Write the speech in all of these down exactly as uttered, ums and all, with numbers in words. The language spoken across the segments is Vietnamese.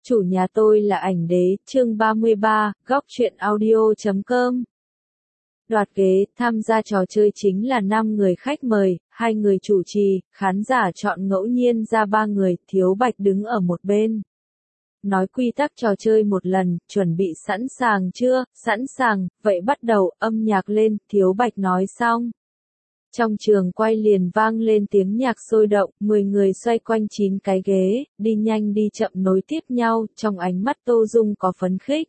Chủ nhà tôi là ảnh đế, chương ba mươi ba, góc truyện audio chấm com. Đoạt ghế, tham gia trò chơi chính là năm người khách mời, hai người chủ trì, khán giả chọn ngẫu nhiên ra ba người, Thiếu Bạch đứng ở một bên. Nói quy tắc trò chơi một lần, chuẩn bị sẵn sàng chưa, sẵn sàng, vậy bắt đầu, âm nhạc lên, Thiếu Bạch nói xong. Trong trường quay liền vang lên tiếng nhạc sôi động, mười người xoay quanh chín cái ghế, đi nhanh đi chậm nối tiếp nhau, trong ánh mắt Tô Dung có phấn khích.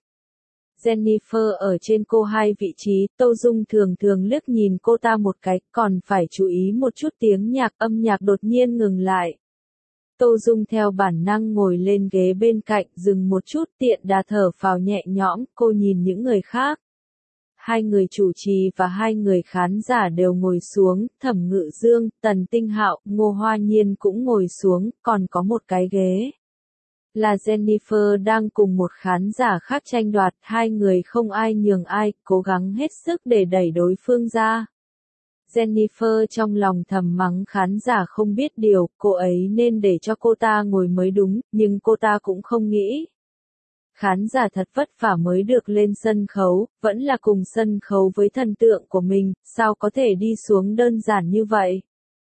Jennifer ở trên cô hai vị trí, Tô Dung thường thường liếc nhìn cô ta một cái, còn phải chú ý một chút tiếng nhạc, âm nhạc đột nhiên ngừng lại. Tô Dung theo bản năng ngồi lên ghế bên cạnh, dừng một chút, tiện đà thở phào nhẹ nhõm, cô nhìn những người khác. Hai người chủ trì và hai người khán giả đều ngồi xuống, Thẩm Ngự Dương, Tần Tinh Hạo, Ngô Hoa Nhiên cũng ngồi xuống, còn có một cái ghế. Là Jennifer đang cùng một khán giả khác tranh đoạt, hai người không ai nhường ai, cố gắng hết sức để đẩy đối phương ra. Jennifer trong lòng thầm mắng khán giả không biết điều, cô ấy nên để cho cô ta ngồi mới đúng, nhưng cô ta cũng không nghĩ. Khán giả thật vất vả mới được lên sân khấu, vẫn là cùng sân khấu với thần tượng của mình, sao có thể đi xuống đơn giản như vậy?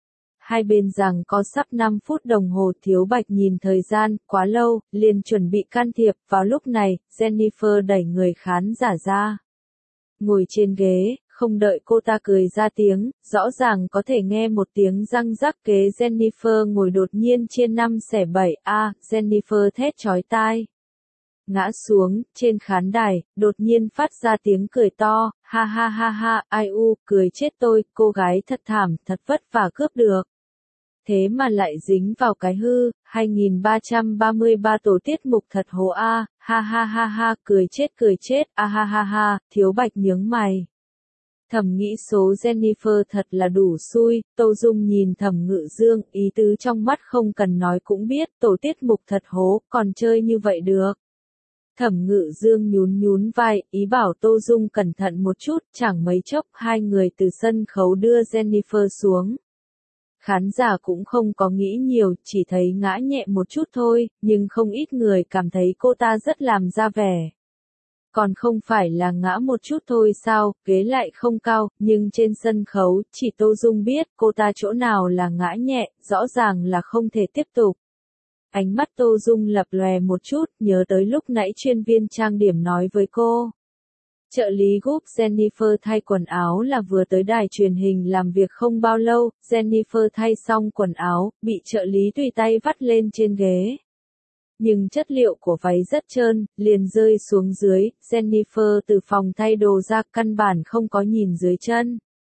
Hai bên rằng có sắp năm phút đồng hồ, Thiếu Bạch nhìn thời gian, quá lâu, liền chuẩn bị can thiệp, vào lúc này, Jennifer đẩy người khán giả ra. Ngồi trên ghế, không đợi cô ta cười ra tiếng, rõ ràng có thể nghe một tiếng răng rắc, kế Jennifer ngồi đột nhiên chia năm xẻ bảy, a, Jennifer thét chói tai. Ngã xuống, trên khán đài, đột nhiên phát ra tiếng cười to, ha ha ha ha, ai u, cười chết tôi, cô gái thật thảm, thật vất vả cướp được. Thế mà lại dính vào cái hư, hai nghìn ba trăm ba mươi ba tổ tiết mục thật hố a, ha ha ha ha, cười chết cười chết, a ha ha ha, Thiếu Bạch nhướng mày. Thầm nghĩ số Jennifer thật là đủ xui, Tô Dung nhìn Thẩm Ngự Dương, ý tứ trong mắt không cần nói cũng biết, tổ tiết mục thật hố, còn chơi như vậy được. Thẩm Ngự Dương nhún nhún vai, ý bảo Tô Dung cẩn thận một chút, chẳng mấy chốc hai người từ sân khấu đưa Jennifer xuống. Khán giả cũng không có nghĩ nhiều, chỉ thấy ngã nhẹ một chút thôi, nhưng không ít người cảm thấy cô ta rất làm ra vẻ. Còn không phải là ngã một chút thôi sao, ghế lại không cao, nhưng trên sân khấu, chỉ Tô Dung biết cô ta chỗ nào là ngã nhẹ, rõ ràng là không thể tiếp tục. Ánh mắt Tô Dung lập lòe một chút, nhớ tới lúc nãy chuyên viên trang điểm nói với cô. Trợ lý giúp Jennifer thay quần áo là vừa tới đài truyền hình làm việc không bao lâu, Jennifer thay xong quần áo, bị trợ lý tùy tay vắt lên trên ghế. Nhưng chất liệu của váy rất trơn, liền rơi xuống dưới, Jennifer từ phòng thay đồ ra căn bản không có nhìn dưới chân.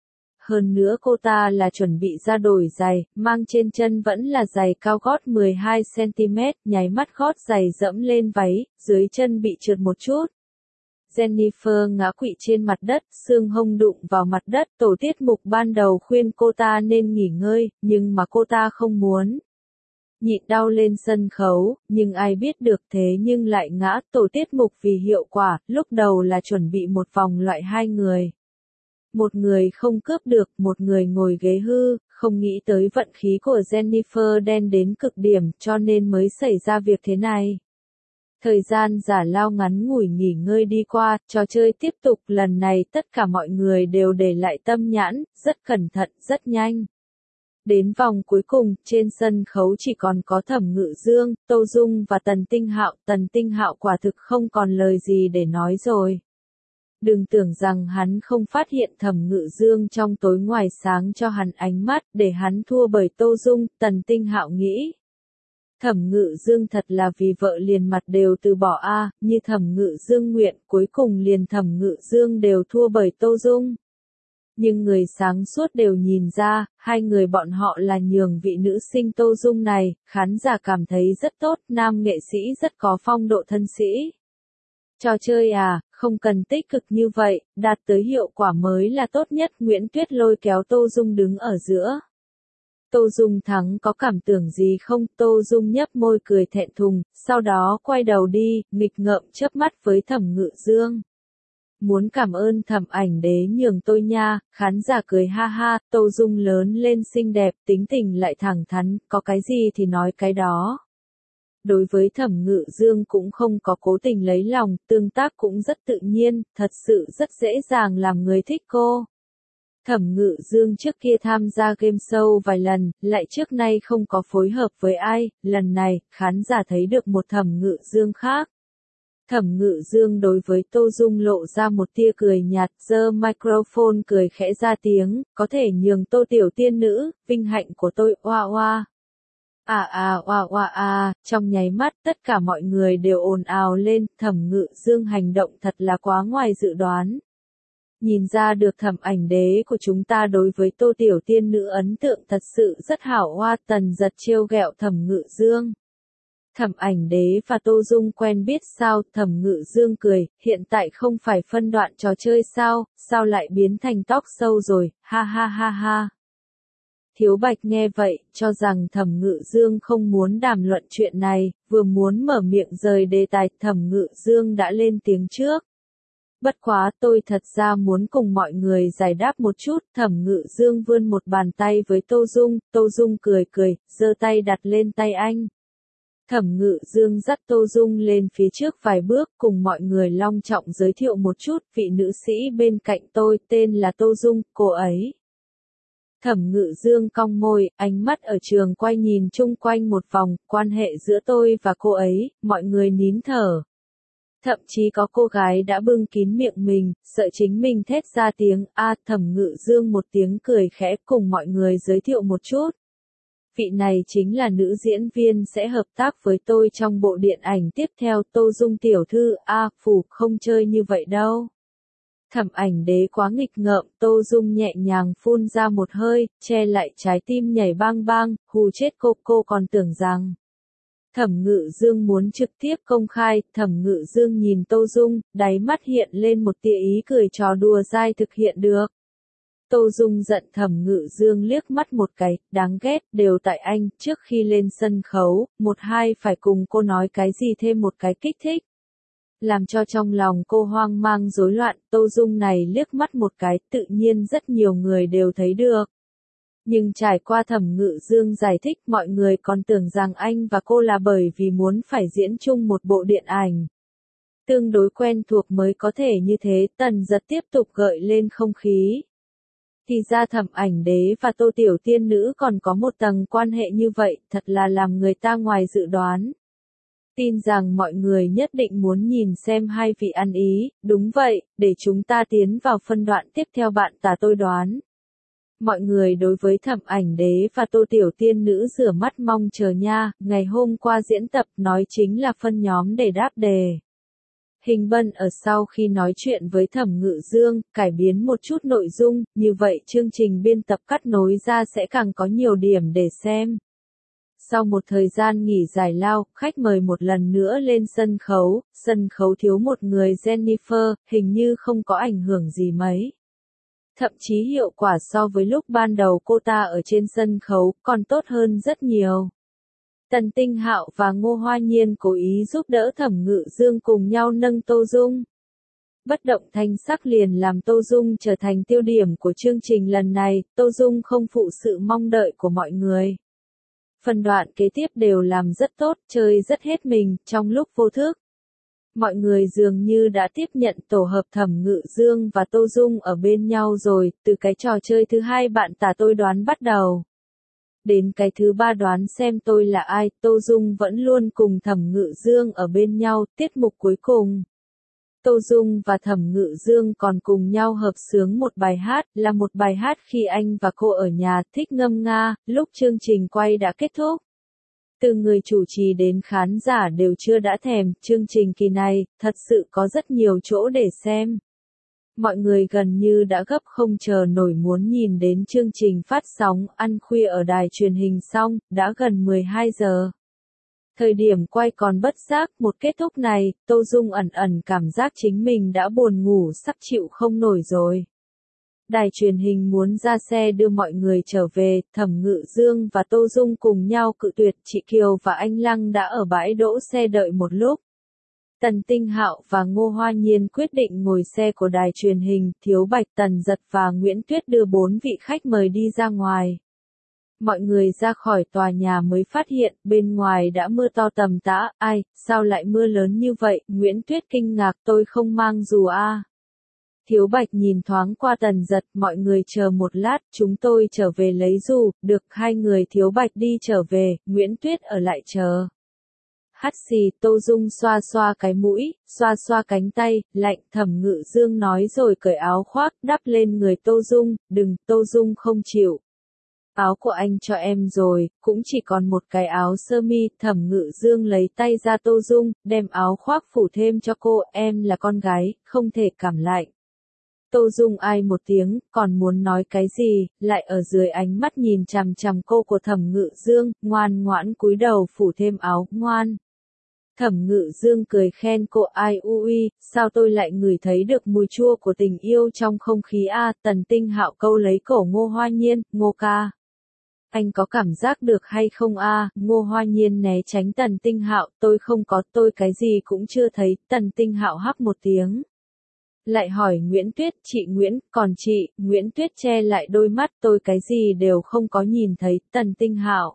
Hơn nữa cô ta là chuẩn bị ra đổi giày, mang trên chân vẫn là giày cao gót mười hai xăng-ti-mét, nháy mắt gót giày dẫm lên váy, dưới chân bị trượt một chút. Jennifer ngã quỵ trên mặt đất, xương hông đụng vào mặt đất, tổ tiết mục ban đầu khuyên cô ta nên nghỉ ngơi, nhưng mà cô ta không muốn. Nhịn đau lên sân khấu, nhưng ai biết được thế nhưng lại ngã, tổ tiết mục vì hiệu quả, lúc đầu là chuẩn bị một vòng loại hai người. Một người không cướp được, một người ngồi ghế hư, không nghĩ tới vận khí của Jennifer đen đến cực điểm, cho nên mới xảy ra việc thế này. Thời gian giả lao ngắn ngủi nghỉ ngơi đi qua, trò chơi tiếp tục, lần này tất cả mọi người đều để lại tâm nhãn, rất cẩn thận, rất nhanh. Đến vòng cuối cùng, trên sân khấu chỉ còn có Thẩm Ngự Dương, Tô Dung và Tần Tinh Hạo, Tần Tinh Hạo quả thực không còn lời gì để nói rồi. Đừng tưởng rằng hắn không phát hiện Thẩm Ngự Dương trong tối ngoài sáng cho hắn ánh mắt, để hắn thua bởi Tô Dung, Tần Tinh Hạo nghĩ. Thẩm Ngự Dương thật là vì vợ liền mặt đều từ bỏ a, như Thẩm Ngự Dương nguyện, cuối cùng liền Thẩm Ngự Dương đều thua bởi Tô Dung. Nhưng người sáng suốt đều nhìn ra, hai người bọn họ là nhường vị nữ sinh Tô Dung này, khán giả cảm thấy rất tốt, nam nghệ sĩ rất có phong độ thân sĩ. Trò chơi à, không cần tích cực như vậy, đạt tới hiệu quả mới là tốt nhất, Nguyễn Tuyết lôi kéo Tô Dung đứng ở giữa. Tô Dung thắng có cảm tưởng gì không? Tô Dung nhấp môi cười thẹn thùng, sau đó quay đầu đi, nghịch ngợm chớp mắt với Thẩm Ngự Dương. Muốn cảm ơn Thẩm ảnh đế nhường tôi nha, khán giả cười ha ha, Tô Dung lớn lên xinh đẹp, tính tình lại thẳng thắn, có cái gì thì nói cái đó. Đối với Thẩm Ngự Dương cũng không có cố tình lấy lòng, tương tác cũng rất tự nhiên, thật sự rất dễ dàng làm người thích cô. Thẩm Ngự Dương trước kia tham gia game show vài lần, lại trước nay không có phối hợp với ai, lần này, khán giả thấy được một Thẩm Ngự Dương khác. Thẩm Ngự Dương đối với Tô Dung lộ ra một tia cười nhạt, giơ microphone cười khẽ ra tiếng, có thể nhường Tô tiểu tiên nữ, vinh hạnh của tôi, oa oa. À à oa oa à, trong nháy mắt tất cả mọi người đều ồn ào lên, Thẩm Ngự Dương hành động thật là quá ngoài dự đoán. Nhìn ra được Thẩm Ảnh Đế của chúng ta đối với Tô tiểu tiên nữ ấn tượng thật sự rất hảo hoa, Tần Giật trêu ghẹo Thẩm Ngự Dương. Thẩm Ảnh Đế và Tô Dung quen biết sao? Thẩm Ngự Dương cười, hiện tại không phải phân đoạn trò chơi sao, sao lại biến thành talk show rồi, ha ha ha ha. Thiếu Bạch nghe vậy, cho rằng Thẩm Ngự Dương không muốn đàm luận chuyện này, vừa muốn mở miệng rời đề tài, Thẩm Ngự Dương đã lên tiếng trước. Bất quá tôi thật ra muốn cùng mọi người giải đáp một chút, Thẩm Ngự Dương vươn một bàn tay với Tô Dung, Tô Dung cười cười, giơ tay đặt lên tay anh. Thẩm Ngự Dương dắt Tô Dung lên phía trước vài bước cùng mọi người long trọng giới thiệu một chút, vị nữ sĩ bên cạnh tôi tên là Tô Dung, cô ấy. Thẩm Ngự Dương cong môi, ánh mắt ở trường quay nhìn chung quanh một vòng, quan hệ giữa tôi và cô ấy, mọi người nín thở. Thậm chí có cô gái đã bưng kín miệng mình, sợ chính mình thét ra tiếng, a Thẩm Ngự Dương một tiếng cười khẽ cùng mọi người giới thiệu một chút. Vị này chính là nữ diễn viên sẽ hợp tác với tôi trong bộ điện ảnh tiếp theo, Tô Dung tiểu thư, a phủ không chơi như vậy đâu. Thẩm Ảnh Đế quá nghịch ngợm, Tô Dung nhẹ nhàng phun ra một hơi, che lại trái tim nhảy bang bang, hù chết cô, cô còn tưởng rằng. Thẩm Ngự Dương muốn trực tiếp công khai, Thẩm Ngự Dương nhìn Tô Dung, đáy mắt hiện lên một tia ý cười trò đùa dai thực hiện được. Tô Dung giận Thẩm Ngự Dương liếc mắt một cái, đáng ghét, đều tại anh, trước khi lên sân khấu, một hai phải cùng cô nói cái gì thêm một cái kích thích. Làm cho trong lòng cô hoang mang rối loạn, Tô Dung này liếc mắt một cái, tự nhiên rất nhiều người đều thấy được. Nhưng trải qua Thẩm Ngự Dương giải thích, mọi người còn tưởng rằng anh và cô là bởi vì muốn phải diễn chung một bộ điện ảnh. Tương đối quen thuộc mới có thể như thế, Tần Giật tiếp tục gợi lên không khí. Thì ra Thẩm Ảnh Đế và Tô tiểu tiên nữ còn có một tầng quan hệ như vậy, thật là làm người ta ngoài dự đoán. Tin rằng mọi người nhất định muốn nhìn xem hai vị ăn ý, đúng vậy, để chúng ta tiến vào phân đoạn tiếp theo bạn tả tôi đoán. Mọi người đối với Thẩm Ảnh Đế và Tô tiểu tiên nữ rửa mắt mong chờ nha, ngày hôm qua diễn tập nói chính là phân nhóm để đáp đề. Hình Bân ở sau khi nói chuyện với Thẩm Ngự Dương, cải biến một chút nội dung, như vậy chương trình biên tập cắt nối ra sẽ càng có nhiều điểm để xem. Sau một thời gian nghỉ giải lao, khách mời một lần nữa lên sân khấu, sân khấu thiếu một người Jennifer, hình như không có ảnh hưởng gì mấy. Thậm chí hiệu quả so với lúc ban đầu cô ta ở trên sân khấu, còn tốt hơn rất nhiều. Tần Tinh Hạo và Ngô Hoa Nhiên cố ý giúp đỡ Thẩm Ngự Dương cùng nhau nâng Tô Dung. Bất động thanh sắc liền làm Tô Dung trở thành tiêu điểm của chương trình lần này, Tô Dung không phụ sự mong đợi của mọi người. Phần đoạn kế tiếp đều làm rất tốt, chơi rất hết mình, trong lúc vô thức. Mọi người dường như đã tiếp nhận tổ hợp Thẩm Ngự Dương và Tô Dung ở bên nhau rồi, từ cái trò chơi thứ hai bạn tả tôi đoán bắt đầu. Đến cái thứ ba đoán xem tôi là ai, Tô Dung vẫn luôn cùng Thẩm Ngự Dương ở bên nhau, tiết mục cuối cùng. Tô Dung và Thẩm Ngự Dương còn cùng nhau hợp xướng một bài hát, là một bài hát khi anh và cô ở nhà, thích ngâm nga, lúc chương trình quay đã kết thúc. Từ người chủ trì đến khán giả đều chưa đã thèm, chương trình kỳ này, thật sự có rất nhiều chỗ để xem. Mọi người gần như đã gấp không chờ nổi muốn nhìn đến chương trình phát sóng, ăn khuya ở đài truyền hình xong, đã gần mười hai giờ. Thời điểm quay còn bất giác, một kết thúc này, Tô Dung ẩn ẩn cảm giác chính mình đã buồn ngủ sắp chịu không nổi rồi. Đài truyền hình muốn ra xe đưa mọi người trở về, Thẩm Ngự Dương và Tô Dung cùng nhau cự tuyệt, chị Kiều và anh Lăng đã ở bãi đỗ xe đợi một lúc. Tần Tinh Hạo và Ngô Hoa Nhiên quyết định ngồi xe của đài truyền hình, Thiếu Bạch, Tần Giật và Nguyễn Tuyết đưa bốn vị khách mời đi ra ngoài. Mọi người ra khỏi tòa nhà mới phát hiện bên ngoài đã mưa to tầm tã. Ai, sao lại mưa lớn như vậy? Nguyễn Tuyết kinh ngạc, tôi không mang dù a. À. Thiếu Bạch nhìn thoáng qua Tần Giật, mọi người chờ một lát, chúng tôi trở về lấy dù. Được, hai người Thiếu Bạch đi trở về, Nguyễn Tuyết ở lại chờ. Hắt xì, Tô Dung xoa xoa cái mũi, xoa xoa cánh tay, lạnh. Thẩm Ngự Dương nói rồi cởi áo khoác, đắp lên người Tô Dung. Đừng, Tô Dung không chịu. Áo của anh cho em rồi, cũng chỉ còn một cái áo sơ mi. Thẩm Ngự Dương lấy tay ra Tô Dung, đem áo khoác phủ thêm cho cô. Em là con gái, không thể cảm lạnh. Tô Dung ai một tiếng, còn muốn nói cái gì, lại ở dưới ánh mắt nhìn chằm chằm cô của Thẩm Ngự Dương, ngoan ngoãn cúi đầu phủ thêm áo, ngoan. Thẩm Ngự Dương cười khen cô, ai ui, sao tôi lại ngửi thấy được mùi chua của tình yêu trong không khí a. À, Tần Tinh Hạo câu lấy cổ Ngô Hoa Nhiên, Ngô ca. Anh có cảm giác được hay không a? À? Ngô Hoa Nhiên né tránh Tần Tinh Hạo, tôi không có, tôi cái gì cũng chưa thấy. Tần Tinh Hạo hắc một tiếng. Lại hỏi Nguyễn Tuyết, chị Nguyễn, còn chị, Nguyễn Tuyết che lại đôi mắt, tôi cái gì đều không có nhìn thấy. Tần Tinh Hạo.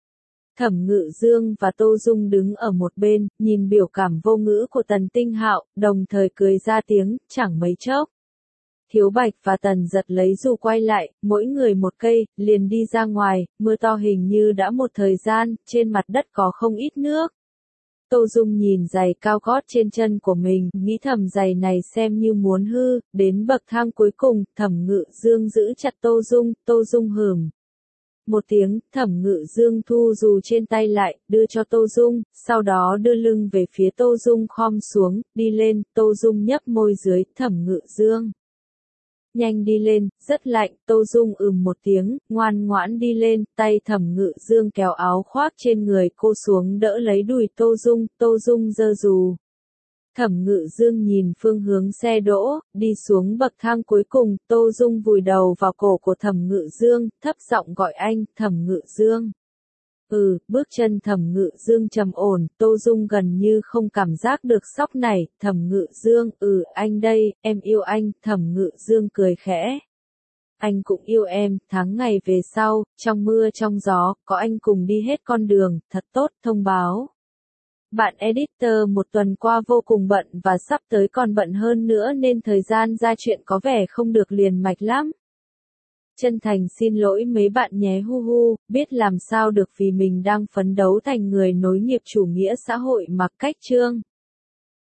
Thẩm Ngự Dương và Tô Dung đứng ở một bên, nhìn biểu cảm vô ngữ của Tần Tinh Hạo, đồng thời cười ra tiếng, chẳng mấy chốc. Thiếu Bạch và Tần Giật lấy dù quay lại, mỗi người một cây, liền đi ra ngoài. Mưa to hình như đã một thời gian, trên mặt đất có không ít nước. Tô Dung nhìn giày cao gót trên chân của mình, nghĩ thầm giày này xem như muốn hư. Đến bậc thang cuối cùng, Thẩm Ngự Dương giữ chặt Tô Dung, Tô Dung hửm một tiếng. Thẩm Ngự Dương thu dù trên tay lại, đưa cho Tô Dung, sau đó đưa lưng về phía Tô Dung, khom xuống, đi lên. Tô Dung nhấp môi dưới. Thẩm Ngự Dương, nhanh đi lên, rất lạnh. Tô Dung ừm một tiếng, ngoan ngoãn đi lên. Tay Thẩm Ngự Dương kéo áo khoác trên người cô xuống, đỡ lấy đùi Tô Dung. Tô Dung giơ dù. Thẩm Ngự Dương nhìn phương hướng xe đỗ, đi xuống bậc thang cuối cùng. Tô Dung vùi đầu vào cổ của Thẩm Ngự Dương, thấp giọng gọi anh, Thẩm Ngự Dương. Ừ, bước chân Thẩm Ngự Dương trầm ổn. Tô Dung gần như không cảm giác được sóc này. Thẩm Ngự Dương, ừ, anh đây, em yêu anh. Thẩm Ngự Dương cười khẽ. Anh cũng yêu em. Tháng ngày về sau, trong mưa trong gió, có anh cùng đi hết con đường. Thật tốt. Thông báo. Bạn editor một tuần qua vô cùng bận và sắp tới còn bận hơn nữa nên thời gian ra chuyện có vẻ không được liền mạch lắm. Chân thành xin lỗi mấy bạn nhé, hu hu, biết làm sao được vì mình đang phấn đấu thành người nối nghiệp chủ nghĩa xã hội mặc cách chương.